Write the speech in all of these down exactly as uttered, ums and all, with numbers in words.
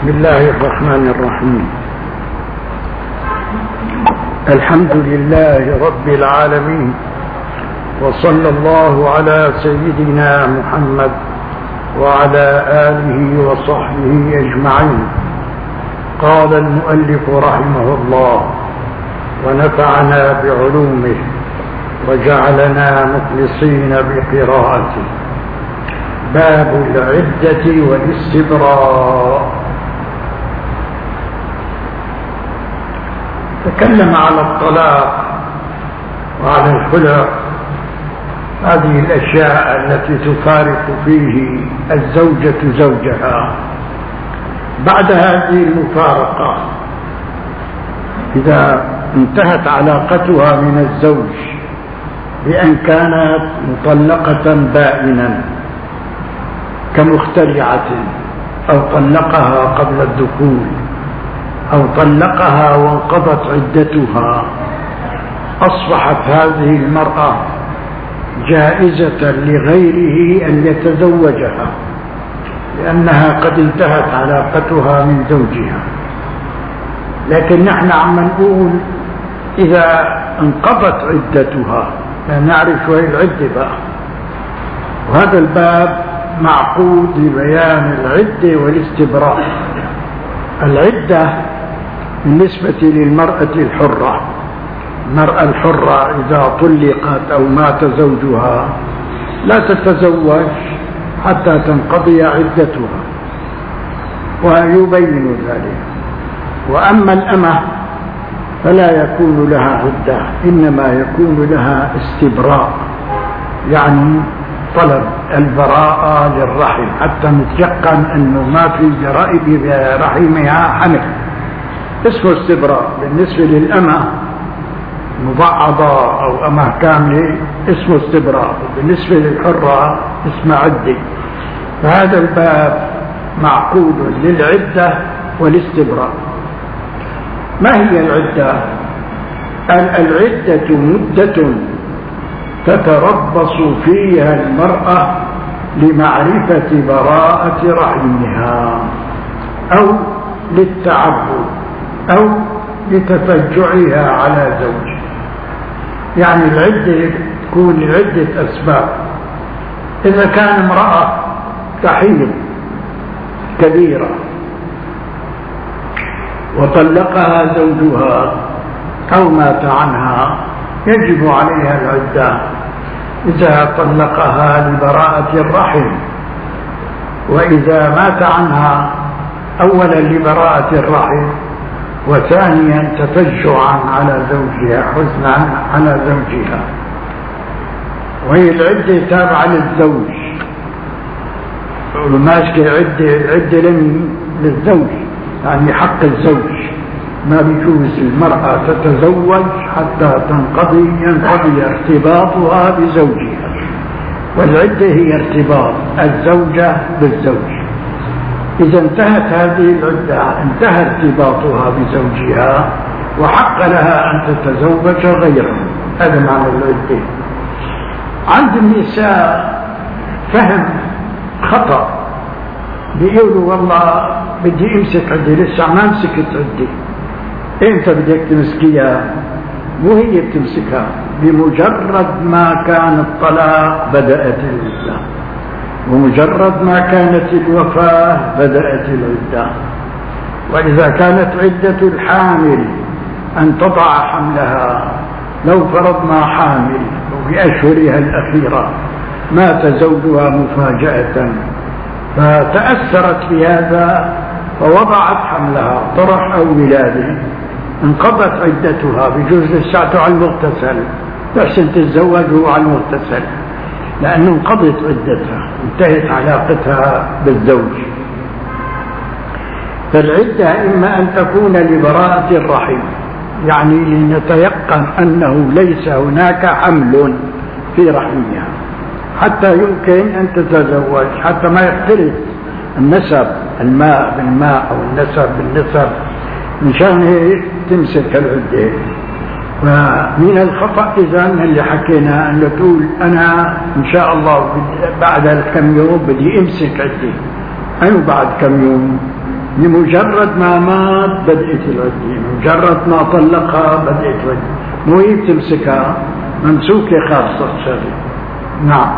بسم الله الرحمن الرحيم. الحمد لله رب العالمين، وصلى الله على سيدنا محمد وعلى آله وصحبه أجمعين. قال المؤلف رحمه الله ونفعنا بعلومه وجعلنا مخلصين بقراءته. باب العدة والاستبراء. تكلم على الطلاق وعلى الخلع، هذه الأشياء التي تفارق فيه الزوجة زوجها. بعد هذه المفارقة إذا انتهت علاقتها من الزوج بأن كانت مطلقة بائنا كمختلعة، أو طلقها قبل الدخول، أو طلقها وانقضت عدتها، أصبحت هذه المرأة جائزة لغيره أن يتزوجها، لأنها قد انتهت علاقتها من زوجها. لكن نحن عم نقول إذا انقضت عدتها، لا نعرف شو هي العدة بقى. وهذا الباب معقود لبيان العدة والاستبراء. العدة بالنسبة للمرأة الحرة، المرأة الحرة إذا طلقت أو مات زوجها لا تتزوج حتى تنقضي عدتها، ويبين ذلك. وأما الأمة فلا يكون لها عدة، إنما يكون لها استبراء، يعني طلب البراءة للرحم حتى نتيقن أنه ما في جرائم برحمها حمل، اسمه استبراء. بالنسبة للأمة مبعضة أو أمة كاملة اسمه استبراء، بالنسبة للحرة اسمه عدة. فهذا الباب معقود للعدة والاستبراء. ما هي العدة؟ العدة مدة تتربص فيها المرأة لمعرفة براءة رحمها، أو للتعبد، أو لتفجعها على زوجها. يعني العدة تكون لعدة أسباب. إذا كان امرأة تحيض كبيرة وطلقها زوجها أو مات عنها يجب عليها العدة. إذا طلقها لبراءة الرحم، وإذا مات عنها أولا لبراءة الرحم، وثانيا تفجعا على زوجها، حزنا على زوجها. وهي العدة تابعة للزوج، ماسكة العدة العدة للزوج، يعني حق الزوج. ما بيجوز المرأة تتزوج حتى تنقضي ينقضي ارتباطها بزوجها، والعدة هي ارتباط الزوجة بالزوج. إذا انتهت هذه العدة انتهى ارتباطها بزوجها، وحق لها أن تتزوج غيره. هذا معنى العدة. عند النساء فهم خطأ، بيقولوا والله بدي امسك عدة، لسه ما مسكت عدة. انت بدك تمسكيها، مو هي بتمسكها. بمجرد ما كان الطلاق بدأت العدة، ومجرد ما كانت الوفاة بدأت العدة. وإذا كانت عدة الحامل أن تضع حملها، لو فرضنا حامل وبأشهرها الأخيرة مات زوجها مفاجأة فتأثرت بهذا فوضعت حملها، طرح أو ولادة، انقضت عدتها. بجوز لساته على المغتسل، تحسن تتزوجه على المغتسل، لأنه انقضت عدتها، انتهت علاقتها بالزوج. فالعدة إما أن تكون لبراءة الرحم، يعني لنتيقن أنه ليس هناك حمل في رحمها حتى يمكن أن تتزوج، حتى ما يختلط النسب، الماء بالماء أو النسب بالنسب، مشان هيك تمسك العدة. فمن الخطأ إذا اللي حكينا أن تقول أنا إن شاء الله بعد كم يوم بدي أمسك عدة، أنا بعد كم يوم لمجرد ما مات بدأت العدة، مجرد ما طلقها بدأت العدة، مو هي بتمسكها، ممسوكة خاصة الشريعة. نعم.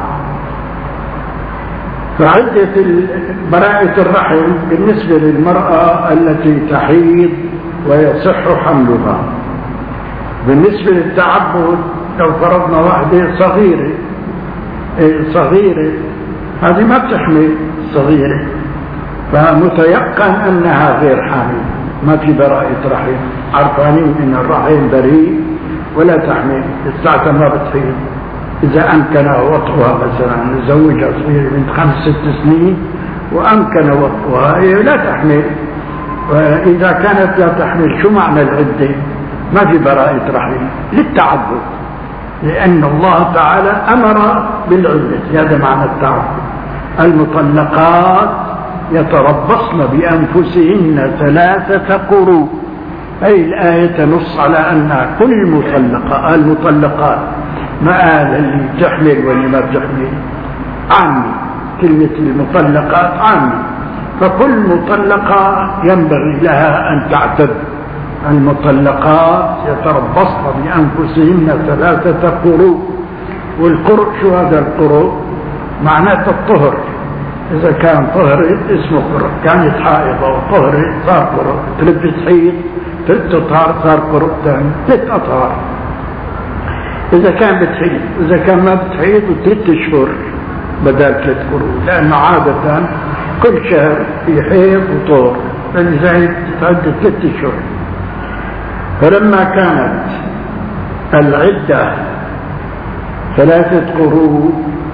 فعدة براءة الرحم بالنسبة للمرأة التي تحيض ويصح حملها. بالنسبة للتعبد لو فرضنا واحدة صغيرة صغيرة هذه ما بتحمل صغيرة، فمتيقن أنها غير حامل، ما في براءة رحم، عرفانين أن الرحم بريء ولا تحمل، الساعة ما بتحيض. إذا أمكن وطئها مثلا نزوجها صغيرة من خمس ست سنين وأمكن وطئها لا تحمل، وإذا كانت لا تحمل شو معنى العدة؟ ما في براءة رحم للتعبد، لأن الله تعالى أمر بالعدة، هذا معنى التعبد. المطلقات يتربصن بأنفسهن ثلاثة قروء، أي الآية تنص على أن كل المطلقات المطلقات ما اللي تحمل واللي ما بتحمل عامي، كلمة المطلقات عامي، فكل مطلقة ينبغي لها أن تعتد. المطلقات يتربصن بأنفسهن ثلاثة قروء، والقرء شو هذا القروء؟ معناته الطهر، إذا كان طهر اسمه قرء، كانت حائضة وطهر صار قرء، تلبس حيض ثلاث أطهار صار قرء ثاني ثلاث أطهار. إذا كان بتحيض، إذا كان ما بتحيض وثلاث أشهر بدل ثلاث قروء، لأنه عادة كل شهر في حيض وطهر، فلذلك تتعدى ثلاث أشهر. فلما كانت العدة ثلاثة قروء،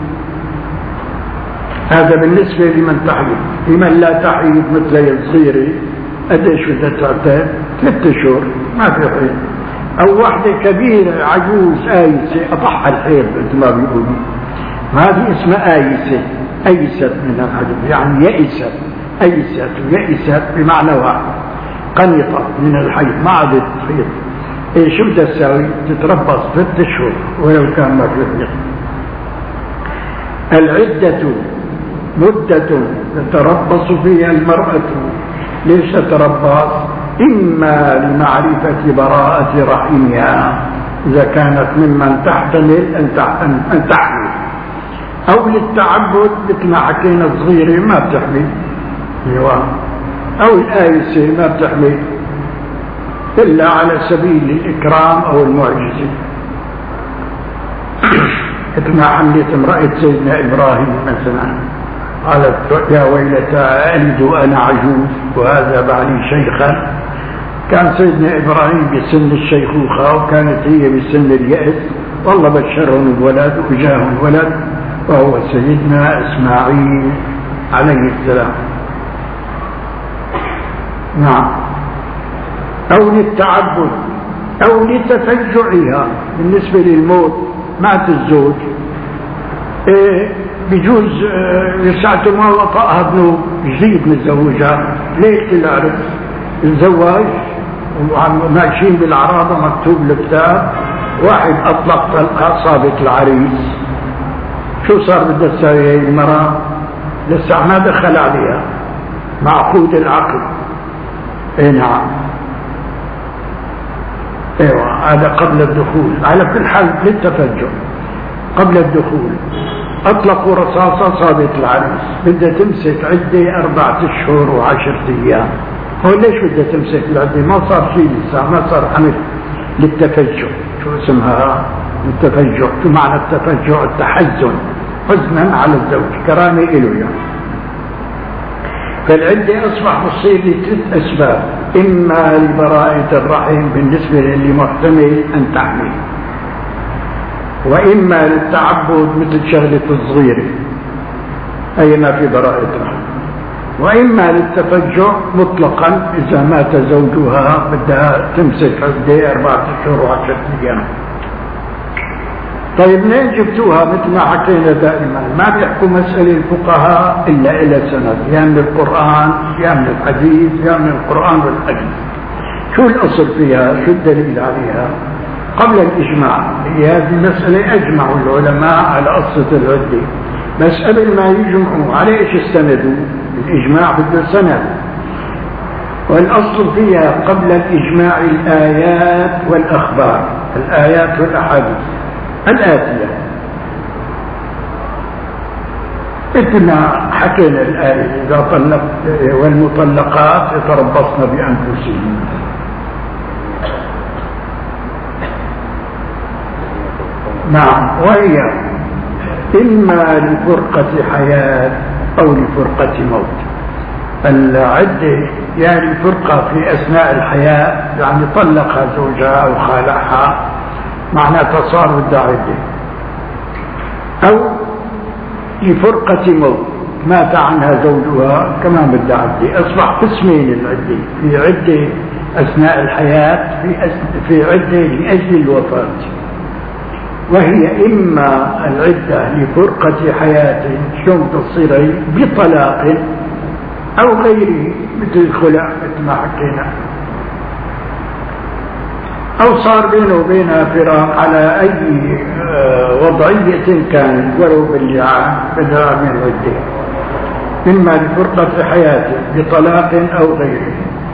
هذا بالنسبة لمن تحيض. لمن لا تحيض مثل الصغيرة قديش بدها تعتاد؟ ثلاثة أشهر ما في حيض. أو واحدة كبيرة عجوز آيسة أضحى الحيض مثل ما بيقولوا، هذه اسمها آيسة، أيست من الحيض يعني يئست، أيست ويئست بمعنى واحد، قنطة من الحيض ما عادت تحيض. إيه شو بدها تساوي؟ تتربص ثلاثة أشهر ولو كان ما في حيض. العدة مدة تتربص فيها المرأة. ليش تتربص؟ إما لمعرفة براءة رحمها إذا كانت ممن تحتمل أن تحمل، أو للتعبد مثل ما حكينا الصغيرة ما بتحمل، أو الآيسة ما بتحمل إلا على سبيل الإكرام أو المعجزة، مثل ما حملت امرأة سيدنا إبراهيم مثلا، قالت يا ويلتى ألد وأنا عجوز وهذا بعلي شيخا. كان سيدنا إبراهيم بسن الشيخوخة وكانت هي بسن اليأس، والله بشرهم الولد وجاهم الولد وهو سيدنا إسماعيل عليه السلام. نعم. أو للتعبد أو لتفجعها بالنسبة للموت، مات الزوج إيه بجوز ساعة ما وطأها ابنه جديد متزوجها، ليش العرس الزواج وماشيين بالعراضة مكتوب الكتاب واحد أطلق طلقة صابت العريس، شو صار بدها تساوي هي المرأة؟ لسه ما دخل عليها معقود العقل. اي نعم، ايوه هذا قبل الدخول. على كل حال للتفجع قبل الدخول اطلقوا رصاصة صابت العريس، بدها تمسك عدة أربعة اشهر وعشرة ايام. هو ليش بدها تمسك العدة؟ ما صار شيء لسه، ما صار حمل. للتفجع. شو اسمها التفجع؟ شو معنى التفجع؟ التحزن، حزنا على الزوج، كرامة إله يعني. فالعدة أصبح مصير لثلاث أسباب: إما لبراءة الرحم بالنسبة للي محتمل أن تحمل، وإما للتعبد مثل شغلة الصغيرة أي ما في براءة رحم، وإما للتفجع مطلقا إذا مات زوجها بدها تمسك عدة أربعة أشهر وعشرة أيام. طيب منين جبتوها؟ مثل ما حكينا دائما ما بيحكوا مسألة الفقهاء إلا إلى سند، يا من القرآن يا من الحديث يا من القرآن والحديث. شو الأصل فيها؟ شو الدليل عليها؟ قبل الإجماع هي هذه المسألة أجمعوا العلماء على قصة العدة، بس قبل ما يجمعوا على إيش استندوا؟ الإجماع بده سند. والأصل فيها قبل الإجماع الآيات والأخبار، الآيات والأحاديث الآتية، مثل ما حكينا الآية: إذا طلق والمطلقات يتربصن بأنفسهن. نعم، وهي إما لفرقة حياة أو لفرقة موت. العدة يعني فرقة في أثناء الحياة، يعني طلقها زوجها أو خالعها، معناتها صار بدها عدة، أو لفرقة موت، مات عنها زوجها كمان بدها عدة. أصبح قسمين العدة: في عدة أثناء الحياة، في, في عدة لأجل الوفاة. وهي إما العدة لفرقة حياة شلون تصير بطلاق أو غيره مثل الخلع مثل ما حكينا، أو صار بينه وبينها فراق على أي وضعية كانت ولو باللعان بدها من عدة. إما لفرقة حياة بطلاق أو غيره.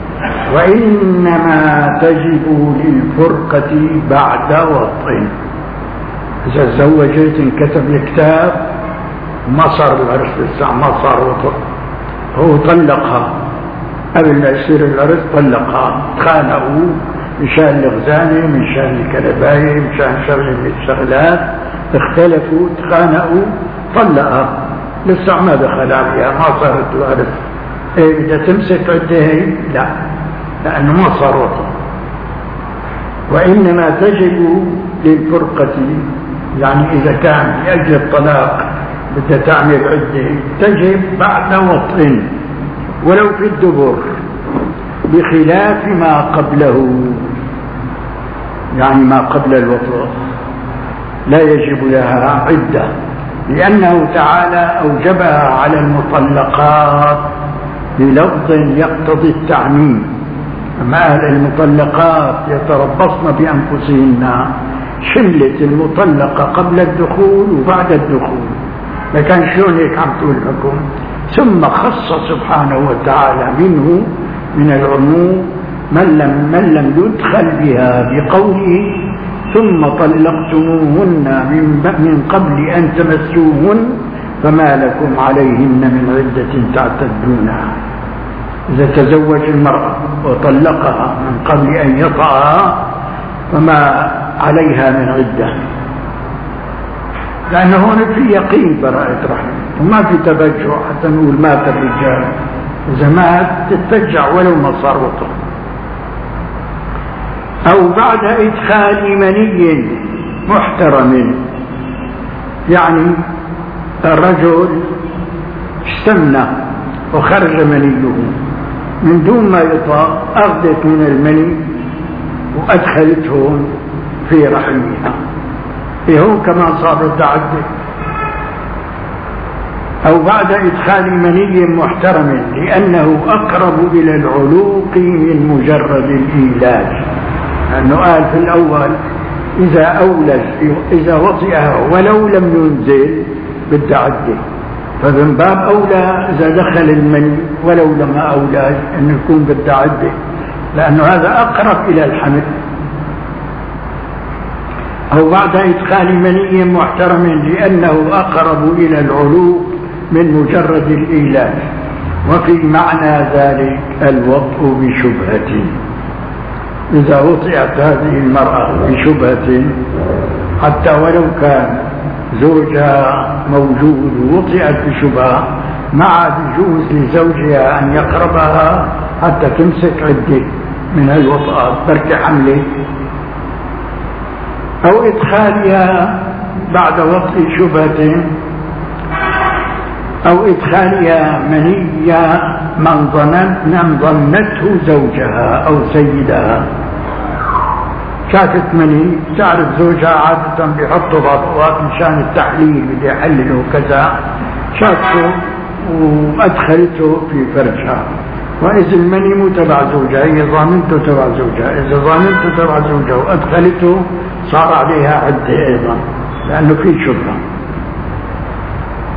وإنما تجب للفرقة بعد وطء. إذا تزوجت انكتب الكتاب ما صار العرس لسه، ما صار وطء، هو طلقها قبل ما يصير العرس، طلقها، تخانقوا مشان الغزانة، مشان الكلباية، مشان شغلة من الشغلات، اختلفوا تخانقوا، طلقها، لسه ما دخل عليها، ما صارت العرس. ايه بدها تمسك عدة هي؟ لا، لأنه ما صار وطء. وإنما تجب للفرقة، يعني إذا كان لأجل الطلاق بدها تعمل عدة تجب بعد وطء ولو في الدبر، بخلاف ما قبله، يعني ما قبل الوطء لا يجب لها عدة، لأنه تعالى أوجبها على المطلقات بلفظ يقتضي التعميم. أما المطلقات يتربصن بأنفسهن شملت المطلقة قبل الدخول وبعد الدخول، لكن شلون هيك عم تقول لكم؟ ثم خص سبحانه وتعالى منه من العموم من لم, من لم يدخل بها بقوله: ثم طلقتموهن من, من قبل أن تمسوهن فما لكم عليهن من عدة تعتدونها. إذا تزوج المرأة وطلقها من قبل أن يطأها فما عليها من عدة، لأنه هون في يقين براءة رحم وما في تبجع حتى نقول مات الرجال. إذا مات تتفجع ولو ما صار وطء. أو بعد إدخال مني محترم، يعني الرجل استمنى وخرج منيه من دون ما يطأ، أخذت من المني وأدخلته في رحمها، هو كمان صارت عدة. أو بعد إدخال مني محترم، لأنه أقرب إلى العلوق من مجرد الإيلاج، لأنه قال في الأول إذا أولج إذا وطئها ولو لم ينزل بدها عدة، فمن باب أولى إذا دخل المني ولو لما أولج أن يكون بدها عدة، لأنه هذا أقرب إلى الحمل. أو بعد إدخال مني محترم، لأنه أقرب إلى العلوق من مجرد الإيلاج. وفي معنى ذلك الوطء بشبهة، إذا وطئت هذه المرأة بشبهة حتى ولو كان زوجها موجود ووطئت بشبهة، ما عاد يجوز لزوجها أن يقربها حتى تمسك عدة من الوطئات بركة حمله. أو إدخالها بعد وطئ شبهة، أو إدخالها منية من ظننت ظنته زوجها أو سيدها. شافت مني، تعرف زوجها عادة بيحطوا بطوات مشان التحليل بدي يحلله كذا، شافته وأدخلته في فرجها، وإذا المني مو تبع زوجها، هي ظننته تبع زوجها، إذا ظننته تبع زوجها وأدخلته صار عليها عدة أيضا، لأنه في شبهة.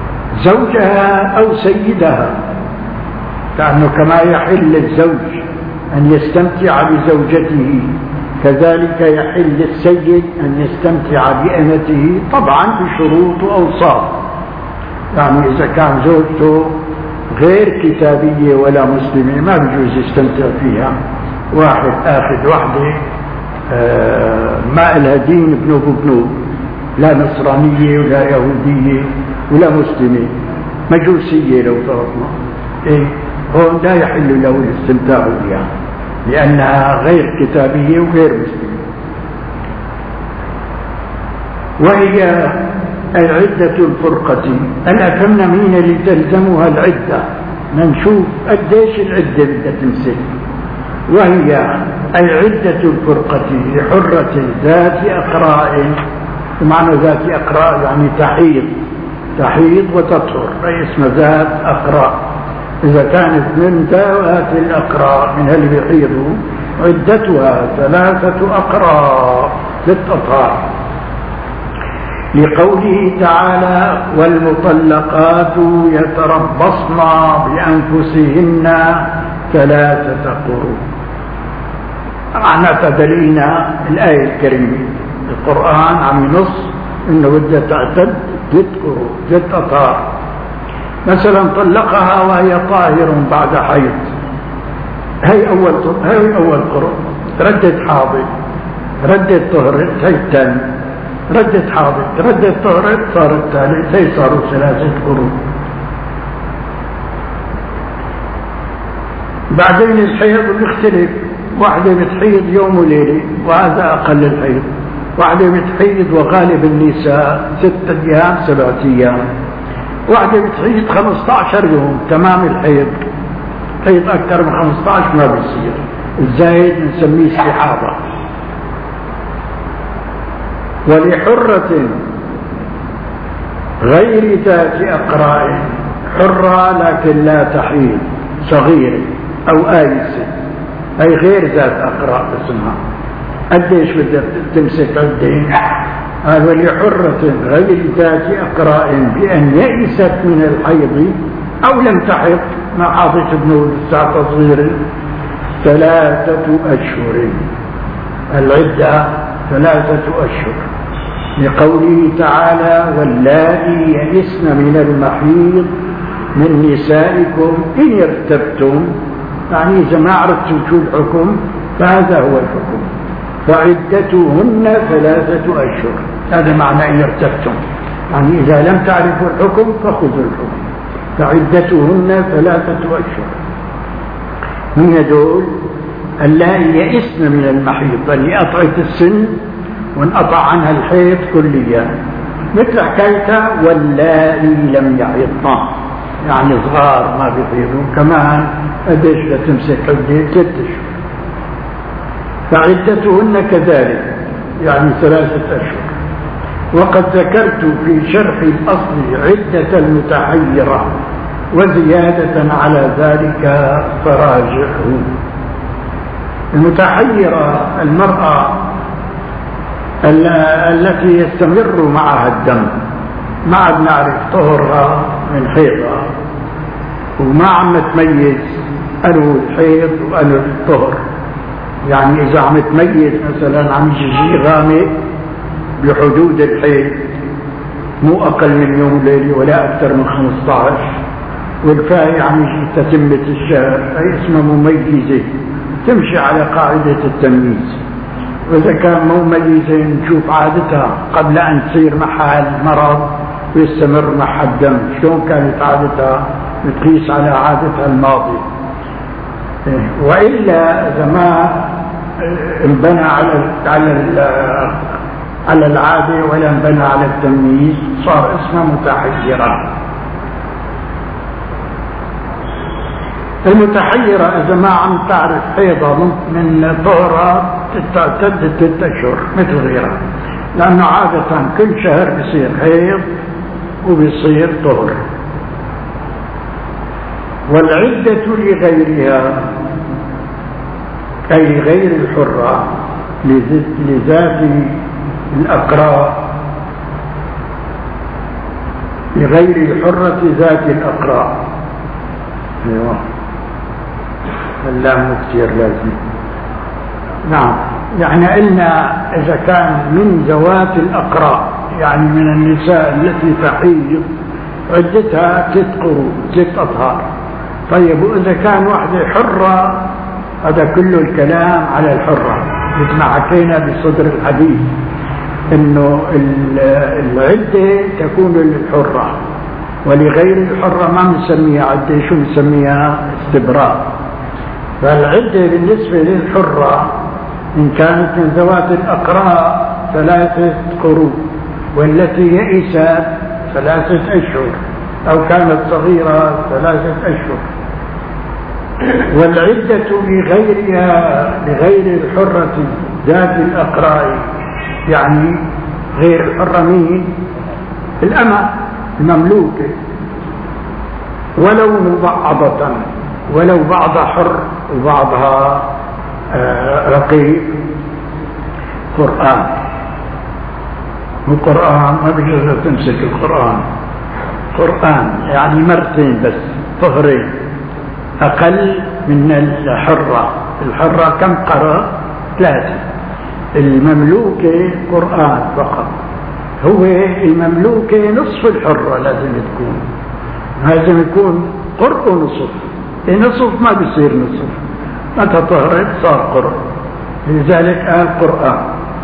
زوجها أو سيدها، لأنه كما يحل للزوج أن يستمتع بزوجته، كذلك يحل للسيد أن يستمتع بأمته، طبعا بشروط وأوصاف. يعني إذا كان زوجته غير كتابية ولا مسلمة ما بيجوز يستمتع فيها. واحد آخذ واحدة آه ما لها دين ابنه بابنه، لا نصرانية ولا يهودية ولا مسلمة، مجوسية لو فرضنا، إيه هون لا يحل له الاستمتاع بها لأنها غير كتابية وغير مسلمة. وهي العدة الفرقة، الأتم مين اللي تلزمها العدة، نشوف قديش العدة بدها تمسك. وهي العدة الفرقة لحرة ذات أقراء، معنى ذات أقراء يعني تحيض، تحيض وتطهر، أي اسم ذات أقراء. إذا كانت من ذوات الأقراء من اللي بيحيضوا عدتها ثلاثة أقراء للتطهار، لقوله تعالى والمطلقات يتربصن بأنفسهن ثلاثة قروء. طبعا تدلينا الآية الكريمة، القرآن عم ينص إنه بدها تعتد ثلاث قروء ثلاث أطهار. مثلا طلقها وهي طاهر بعد حيض، هي أول هي أول قروء، ردت حاضر، ردت طهرت، هي الثاني، ردت حاضر، ردت طهرت، صار الثالث، هي صاروا ثلاثة قروء. بعدين الحيض بيختلف، واحدة بتحيض يوم وليلة وهذا أقل الحيض، واحدة بتحيض وغالب النساء ستة أيام سبعة أيام، واحدة بتحيض خمسة عشر يوم تمام الحيض، حيض أكثر من خمسة عشر ما بيصير، الزايد نسميه استحاضة. ولحرة غير ذات أقراء، حرة لكن لا تحيض، صغيرة أو آيسة، أي غير ذات أقراء اسمها، قديش بدها تمسك عدين؟ قال ولحرة غير ذات أقراء بأن يئست من الحيض أو لم تحض، ما حاضت ابنه لسه صغير، ثلاثة أشهر، العدة ثلاثة أشهر، لقوله تعالى واللائي يئسن من المحيض من نسائكم إن ارتبتم، يعني إذا ما عرفتم شو الحكم فهذا هو الحكم، فعدتهن ثلاثة أشهر، هذا معنى إن ارتبتم، يعني إذا لم تعرفوا الحكم فخذوا الحكم، فعدتهن ثلاثة أشهر. من هذول اللائي يئسن من المحيض، اللي قطعت السن وانقطع عنها الحيض كليا، مثل حكايتها واللائي لم يحيضن، يعني صغار ما بيحيضون كمان قديش بدها تمسك عدة ست أشهر. فعدتهن كذلك يعني ثلاثة أشهر. وقد ذكرت في شرح الأصل عدة المتحيرة وزيادة على ذلك فراجعه. المتحيرة المرأة التي يستمر معها الدم، ما عاد نعرف طهرها من حيضها، وما عم تميز أنه الحيض وأنه الطهر، يعني إذا عم تميز مثلا عم يجي شيء غامق بحدود الحيض مو أقل من يوم وليلة ولا أكثر من خمسة عشر، والفاي عم يجي تتمة الشهر، هي اسمها مميزة، تمشي على قاعدة التمييز. وإذا كان مميزة نشوف عادتها قبل أن تصير معها المرض ويستمر معها الدم، شلون كانت عادتها، بتقيس على عادتها الماضية. وإلا إذا ما انبنى على على على العادة ولا انبنى على التمييز صار اسمه متحيرة. المتحيرة إذا ما عم تعرف حيضة من طهرها تعتد ست أشهر مثل غيرها، لأنه عادة كل شهر بيصير حيض وبيصير طهر. والعدة لغيرها أي غير الحرة لذات الأقراء، لغير الحرة ذات الأقراء. أيوة. اللام كثير لازم. نعم، يعني قلنا إذا كان من ذوات الأقراء، يعني من النساء التي تحيض عدتها ست قروء ست أطهار. طيب وإذا كان واحدة حرة، هذا كله الكلام على الحرة، مثل ما حكينا بصدر الحديث إنه العدة تكون للحرة، ولغير الحرة ما بنسميها عدة، شو بنسميها؟ استبراء. فالعدة بالنسبة للحرة إن كانت من ذوات الأقراء ثلاثة قروء، والتي يئست ثلاثة أشهر، أو كانت صغيرة ثلاثة أشهر. والعدة لغيرها لغير الحرة ذات الأقراء، يعني غير الحرة مين؟ الأمة المملوكة، ولو مبعضة، ولو بعضها حر وبعضها رقيق. قرآن القرآن ما بيجوز تمسك القرآن، قرآن يعني مرتين بس، طهرين، أقل من الحرة. الحرة كم قرأ؟ ثلاثة. المملوكة قرآن فقط. هو المملوكة نصف الحرة لازم تكون، لازم يكون قرء نصف. نصف ما بيصير نصف، متى طهرت صار قرء، لذلك قال قرآن.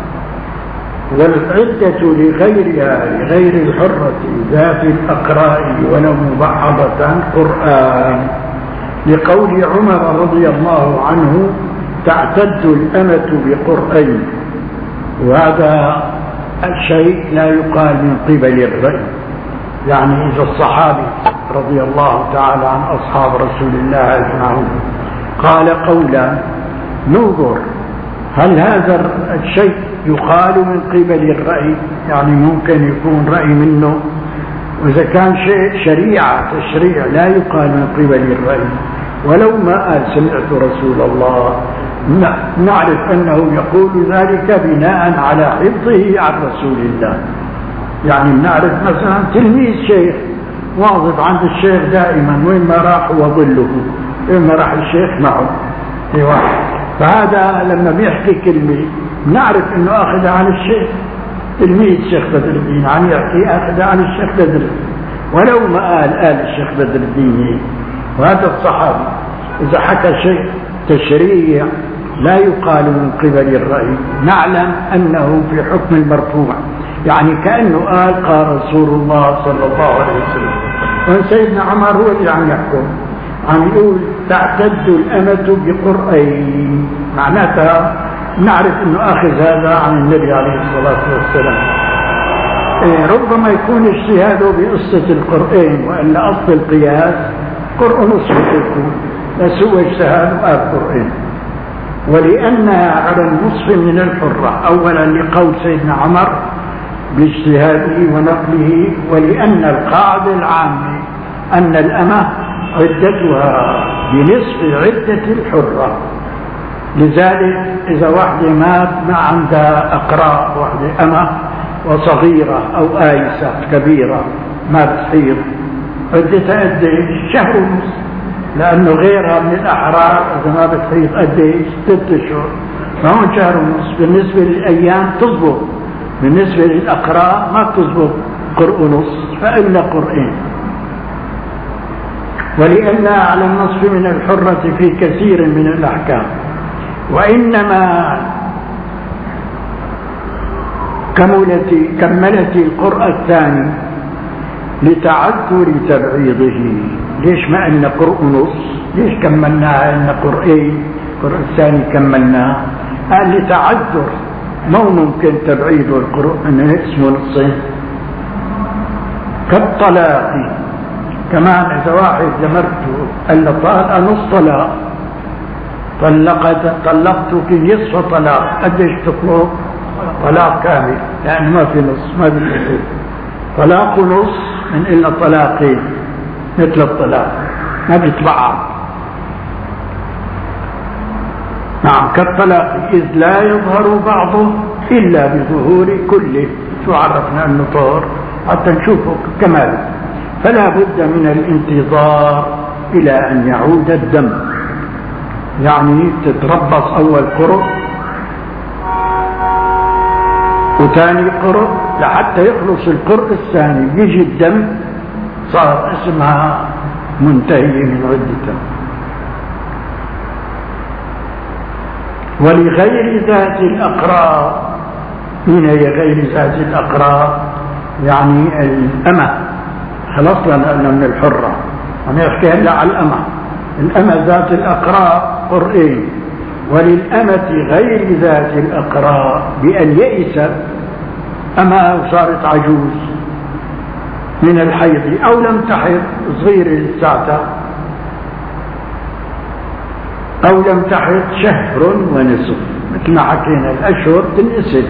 والعدة لغيرها لغير الحرة ذات الأقراء ولو مبعضة قرآن، لقول عمر رضي الله عنه تعتد الأمة بقرآن. وهذا الشيء لا يقال من قبل الرأي، يعني إذا الصحابي رضي الله تعالى عن أصحاب رسول الله أجمعين قال قولا ننظر هل هذا الشيء يقال من قبل الرأي، يعني ممكن يكون رأي منه، وإذا كان شيء شريعة تشريع لا يقال من قبل الرأي. ولو ما قال سمعت رسول الله، نعرف أنه يقول ذلك بناء على حفظه عن رسول الله. يعني نعرف مثلا تلميذ شيخ واظب عند الشيخ دائما، وين ما راح هو ظله، وين ما راح الشيخ معه في واحد. فهذا لما بيحكي كلمة نعرف انه اخذها عن الشيخ، تلميذ الشيخ بدر الدين عم يحكي اخذها عن الشيخ بدر الدين، ولو ما قال قال الشيخ بدر الدين. وهذا الصحابي اذا حكى شيء تشريع لا يقال من قبل الرأي، نعلم انه في حكم المرفوع، يعني كأنه قال قال رسول الله صلى الله عليه وسلم. وسيدنا عمر هو اللي عم يحكم، عم يقول تعتد الأمة بقرآن، معناتها نعرف انه اخذ هذا عن النبي عليه الصلاة والسلام. إيه ربما يكون اجتهاده بقصة القرآن، وإلا أصل القياس قرء نصف يكون، بس هو اجتهاد وقال قرآن. ولأنها على النصف من الحرة، أولا لقول سيدنا عمر باجتهاده ونقله، ولأن القاعدة العامة أن الأمة عدتها بنصف عدة الحرة. لذلك إذا واحدة مات ما عندها أقراء، واحدة أمة وصغيرة أو آيسة كبيرة ما بتحيض، عدتها قديش؟ شهر ونص، لأنه غيرها من الأحرار إذا ما بتحيض قديش؟ ست أشهر، فهون شهر ونص. بالنسبة للأيام تضبط، بالنسبة للأقراء ما تضبط قرء نص، فإلا قرئين. ولأنها على النصف من الحرة في كثير من الأحكام، وإنما كملت كملت القرء الثاني لتعذر تبعيضه. ليش ما أن قرء نص؟ ليش كملناها أن قرئين؟ القرء الثاني كملناه قال لتعذر، مو ممكن تبعيد القرء أنه اسمه نصين. كالطلاق كمان، إذا واحد جمرته قال له طالق نص طلاق، طلقت طلقتك نصف طلاق، قديش تطلق؟ طلاق كامل، يعني ما في نص، ما بالنسبة طلاق نص من إلا طلاقين مثل الطلاق ما بيتبعض. نعم كالطلاق، إذ لا يظهر بعضه إلا بظهور كله. شو عرفنا أنه طهر؟ حتى نشوفه كمال. فلا بد من الانتظار إلى أن يعود الدم. يعني تتربص أول قرء وثاني قرء لحتى يخلص القرء الثاني، يجي الدم صار اسمها منتهية من عدتها. ولغير ذات الأقراء، من هي غير ذات الأقراء؟ يعني الأمة، خلصنا من الحرة، أنا أحكي هلا على الأمة. الأمة ذات الأقراء قرئين. وللأمة غير ذات الأقراء بأن يئس أما صارت عجوز من الحيض أو لم تحض، صغيرة لساتها، أو لم تحض شهر ونصف، مثل ما حكينا الأشهر تنقسم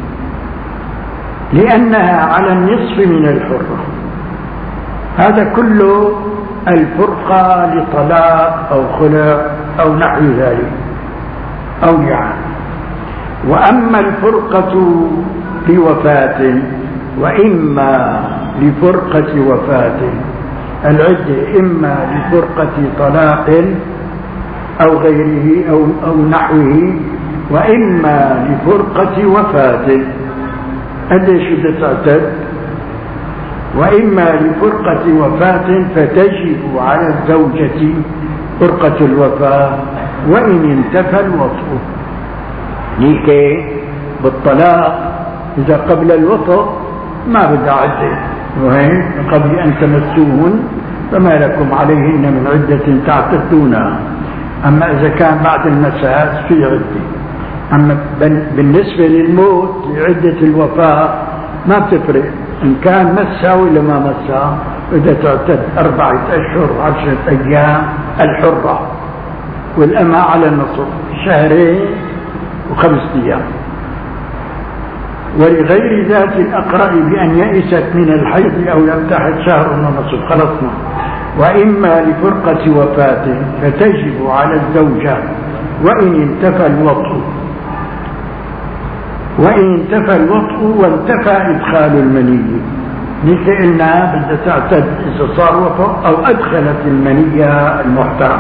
لأنها على النصف من الحرة. هذا كله الفرقة لطلاق أو خلع أو نحو ذلك أو يعني. وأما الفرقة لوفاة، وإما لفرقة وفاة، العدة إما لفرقة طلاق أو غيره أو, أو نحوه، وإما لفرقة وفاة. قديش بدها تعتد؟ وإما لفرقة وفاة فتجب على الزوجة فرقة الوفاة وإن انتفى الوطء. ليك بالطلاق إذا قبل الوطء ما بدها عدة، وهي قبل أن تمسوهن فما لكم عليهن من عدة تعتدونها. أما إذا كان بعد المساس في عدة. أما بالنسبة للموت عدة الوفاة ما بتفرق إن كان مسها ولا ما مسها، إذا تعتد أربعة أشهر عشرة أيام الحرة، والأمة على النصف شهرين وخمسة أيام. ولغير ذات الأقرأ بأن يئست من الحيض أو لم تحد شهر ونصف، خلصنا. وإما لفرقة وفاة فتجب على الزوجة وإن انتفى الوطء، وإن انتفى الوطء وانتفى إدخال المني. مثل قلنا بدها تعتد إذا صار وطء أو أدخلت المنية المحترم،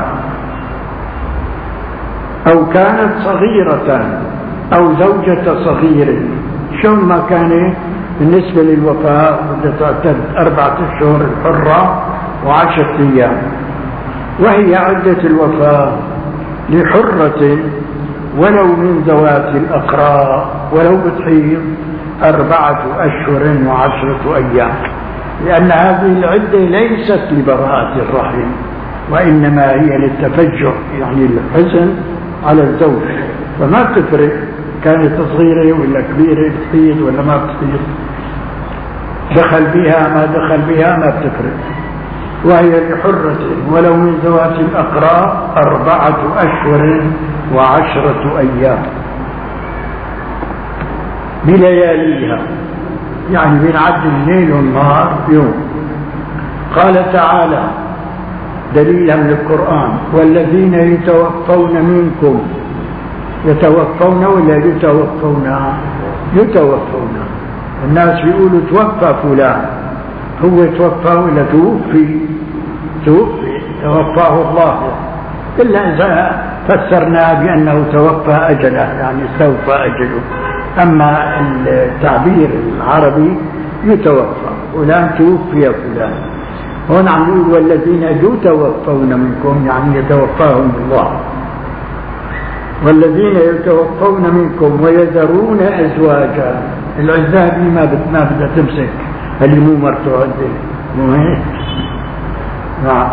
أو كانت صغيرة أو زوجة صغير. شو ما كان بالنسبة للوفاة بدها تعتد أربعة أشهر الحرة وعشرة أيام. وهي عدة الوفاة لحرة ولو من ذوات الأقراء ولو بتحيض أربعة أشهر وعشرة أيام، لأن هذه العدة ليست لبراءة الرحم وإنما هي للتفجع، يعني الحزن على الزوج. فما تفرق كانت صغيرة ولا كبيرة، بتحيض ولا ما بتحيض، دخل بها ما دخل بها ما بتفرق. وهي لحرة ولو من ذوات الأقراء أربعة أشهر وعشرة أيام بلياليها، يعني بنعد الليل والنهار يوم. قال تعالى دليلا من القرآن: والذين يتوفون منكم، يتوفون ولا يتوفون؟ يتوفون. الناس بيقولوا توفى فلان، هو توفى ولا توفي؟ توفي، توفاه الله، إلا إذا فسرناه بأنه توفى أجله، يعني سوف أجله. أما التعبير العربي يتوفى فلان، توفي فلان. هون عم نقول والذين يتوفون منكم، يعني يتوفاهم الله. والذين يتوفون منكم ويذرون أزواجا، العزة دي ما ما بدها تمسك، اللي مو مرته عدة مو هيك؟ نعم.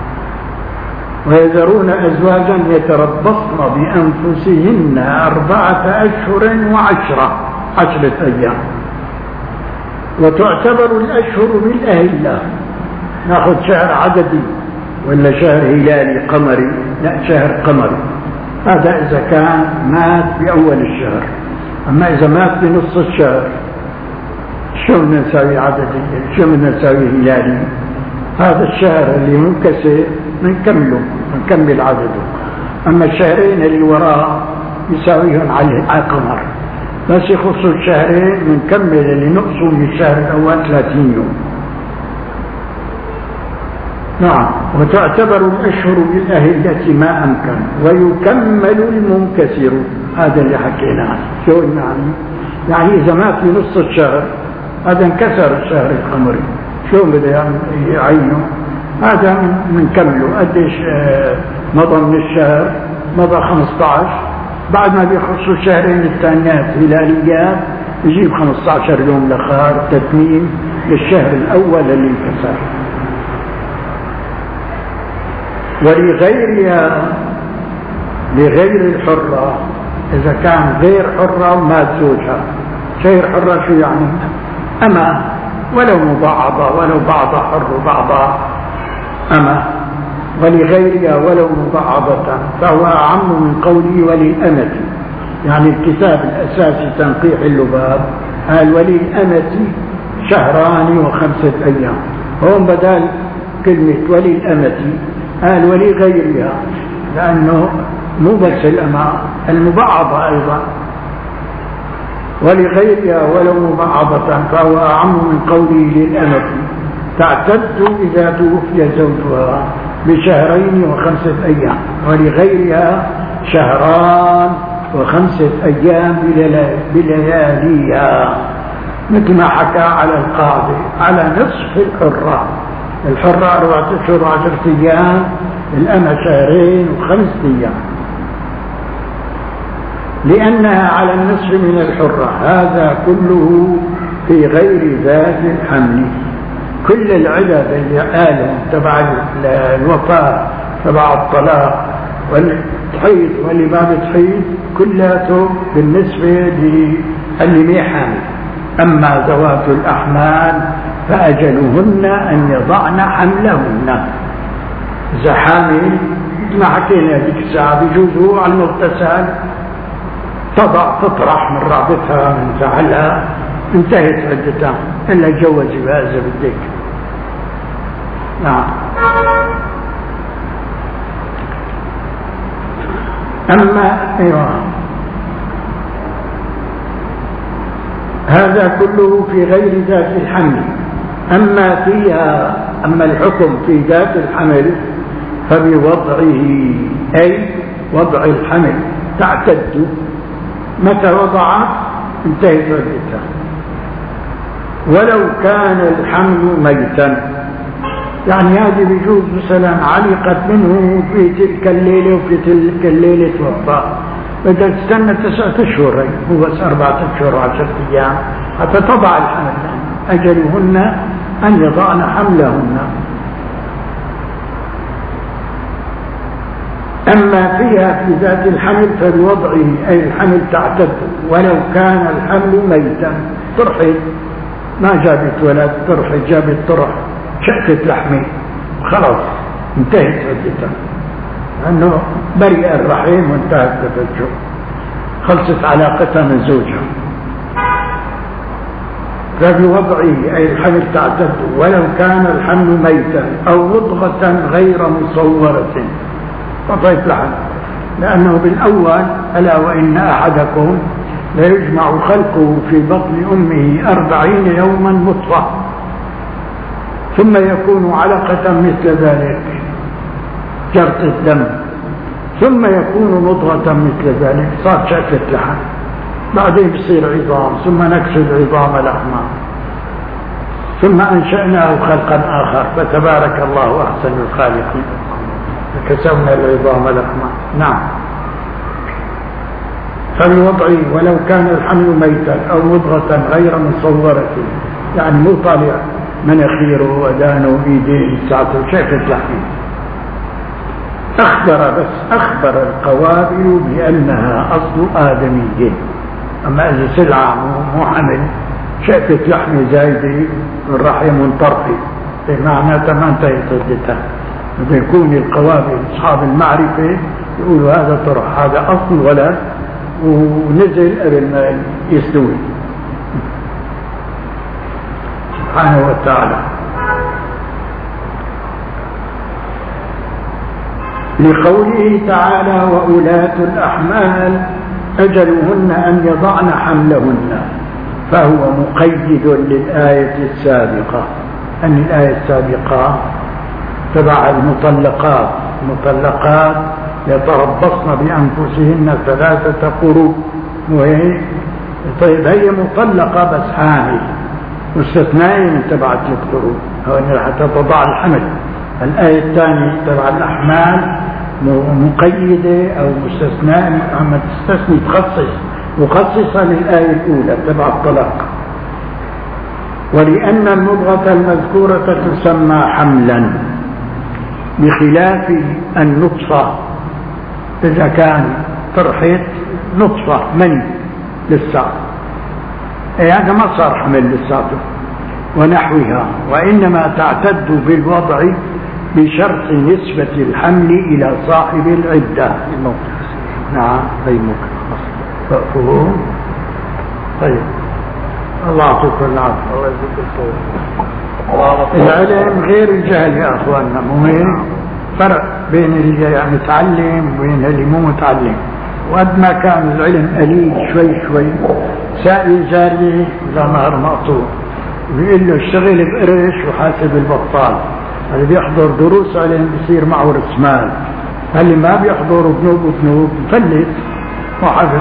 ويذرون أزواجا يتربصن بأنفسهن أربعة أشهر وعشرة عشرة أيام. وتعتبر الأشهر بالأهلة، ناخذ شهر عددي ولا شهر هلالي قمري؟ لا، شهر قمري. هذا إذا كان مات بأول الشهر. أما إذا مات بنص الشهر شو بدنا نساوي عددي؟ شو بدنا نساوي هلالي؟ هذا الشهر اللي منكسر بنكمله، بنكمل عدده. أما الشهرين اللي وراه يساويهم على القمر، بس يخصوا الشهرين بنكمل اللي نقصوا من الشهر الأول ثلاثين يوم. نعم. وتعتبر الأشهر بالأهلة ما أمكن ويكمل المنكسر. هذا اللي حكيناه. شو يعني؟ يعني إذا ما في نص الشهر هذا انكسر الشهر القمري، شو بده يعينه؟ هذا من كمله. قديش مضى من الشهر؟ مضى خمسة عشر، بعد ما بيخلصوا الشهرين الثانيات هلاليات يجيب خمسة عشر يوم لخار تتميم للشهر الأول اللي انكسر. ولغيرها لغير الحرة، إذا كان غير حرة ومات زوجها. غير حرة شو يعني؟ أما ولو مبعضة، ولو بعضها حر وبعضها أما. ولغيرها ولو مبعضة فهو أعم من قوله وللأمة. يعني الكتاب الأساسي تنقيح اللباب قال وللأمة شهران وخمسة أيام، هون بدل كلمة وللأمة قال ولغيرها، لأنه مو بس الأمة المبعضة أيضا. ولغيرها ولو مبعضة فهو أعم من قوله للأمة تعتد إذا توفي زوجها بشهرين وخمسة أيام، ولغيرها شهران وخمسة أيام بلياليها، مثل ما حكى على القاضي على نصف الحرة. الحرة أربعة أشهر وعشرة أيام، الأمة شهرين وخمسة أيام، لأنها على النصف من الحرة. هذا كله في غير ذات الحمل. كل العدد اللي قالوا تبع الوفاة تبع الطلاق والتحيض واللي ما بتحيض كلها بالنسبة للي ما حامل. أما ذوات الأحمال فأجلهن أن يضعن حملهن. إذا حامل ما حكينا ذيك الساعة بيجوزوا على المغتسل تضع تطرح من رابطها من زعلها، انتهت عدتها، إلا جوز بها إذا بدك. نعم. أما أيوة هذا كله في غير ذات الحمل. أما فيها أما الحكم في ذات الحمل فبوضعه، أي وضع الحمل تعتد متى وضعت انتهت عدتها، ولو كان الحمل ميتا. يعني هذه بيجوز مثلا علقت منه في تلك الليلة وفي تلك الليلة توفى، بدها تستنى تسعة أشهر، هو بس أربعة أشهر وعشرة أيام حتى تضع الحمل. أجلهن أن يضعن حملهن. أما فيها في ذات الحمل فبوضعه، أي الحمل تعتد ولو كان الحمل ميتا. طرحت ما جابت ولد، طرحت جابت طرح شقة لحمه خلاص انتهت عدتها، لأنه برئ الرحيم وانتهت تفجر، خلصت علاقتها من زوجها. فبوضعه أي الحمل تعتد ولو كان الحمل ميتا أو مضغة غير مصورة. وضعت لحم، لأنه بالأول ألا وإن أحدكم ليجمع خلقه في بطن أمه أربعين يوما نطفة ثم يكون علقة مثل ذلك جرة الدم، ثم يكون مضغة مثل ذلك صار شكلة لحم، بعدين بصير عظام، ثم نكسو العظام لحما، ثم أنشأناه خلقا آخر فتبارك الله أحسن الخالقين، فكسونا العظام لحما. نعم. فبوضعه ولو كان الحمل ميتا أو مضغة غير مصورة، يعني مو طالع مناخيره ودانه وإيديه ساعته شكلة لحم. أخبر بس أخبر القوابل بأنها أصل آدمي. أما إذا سلعة مو حمل شكلة لحم زايدة من رحم منطرفي معناتها ما انتهت عدتها. بده يكون القوابل أصحاب المعرفة يقولوا هذا طرح، هذا أصل ولد ونزل قبل ما يستوي سبحانه وتعالى. لقوله تعالى وأولاة الأحمال أجلهن أن يضعن حملهن، فهو مقيد للآية السابقة، أن الآية السابقة تبع المطلقات. المطلقات يتربصن بأنفسهن ثلاثة قروء، وهي طيب هي مطلقة بس حامل، واستثنائي من تبع ثلاث قروء حتى تضع الحمل. الآية الثانية تبع الأحمال مقيدة أو مستثناء، أما تستثني تخصص مخصصة للآية الأولى تبع الطلاق. ولأن المضغة المذكورة تسمى حملا بخلاف النطفة، إذا كان فرحت نطفة من لسه هذا ما صار حمل لسه ونحوها، وإنما تعتد بالوضع بشرط نسبة الحمل إلى صاحب العدة. نعم فهم. طيب الله يعطيك العافية. الله يجزيك الخير. العلم غير الجهل يا أخواننا، مهم فرق بين اللي متعلم وبين اللي مو متعلم. وقد ما كان العلم قليل شوي شوي، سائل جارية لنهر مقطوع بيقول له اشتغل بقرش وحاسب البطال. اللي بيحضر دروس علم بيصير معه رسمال، اللي ما بيحضر بنوب وبنوب مفلس وحافظ.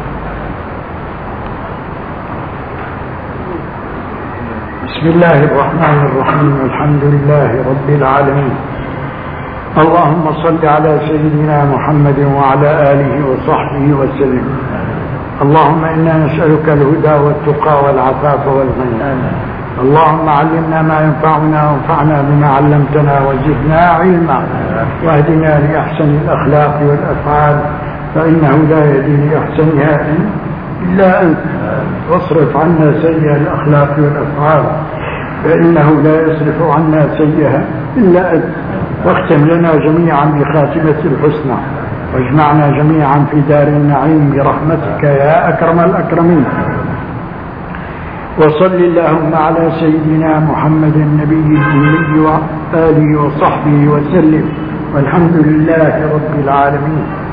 بسم الله الرحمن الرحيم، الحمد لله رب العالمين، اللهم صل على سيدنا محمد وعلى آله وصحبه وسلم. اللهم إنا نسألك الهدى والتقى والعفاف والغنى. اللهم علمنا ما ينفعنا وانفعنا بما علمتنا وزدنا علما، واهدنا لأحسن الأخلاق والأفعال، فإنه لا يهدي لأحسنها إلا أنت، واصرف عنا سيئة الأخلاق والأفعال، فإنه لا يصرف عنا سيئها إلا أنت. واختم لنا جميعا بخاتمة الحسنى، واجمعنا جميعا في دار النعيم برحمتك يا أكرم الأكرمين. وصل اللهم على سيدنا محمد النبي الأمي وآله وصحبه وسلم، والحمد لله رب العالمين.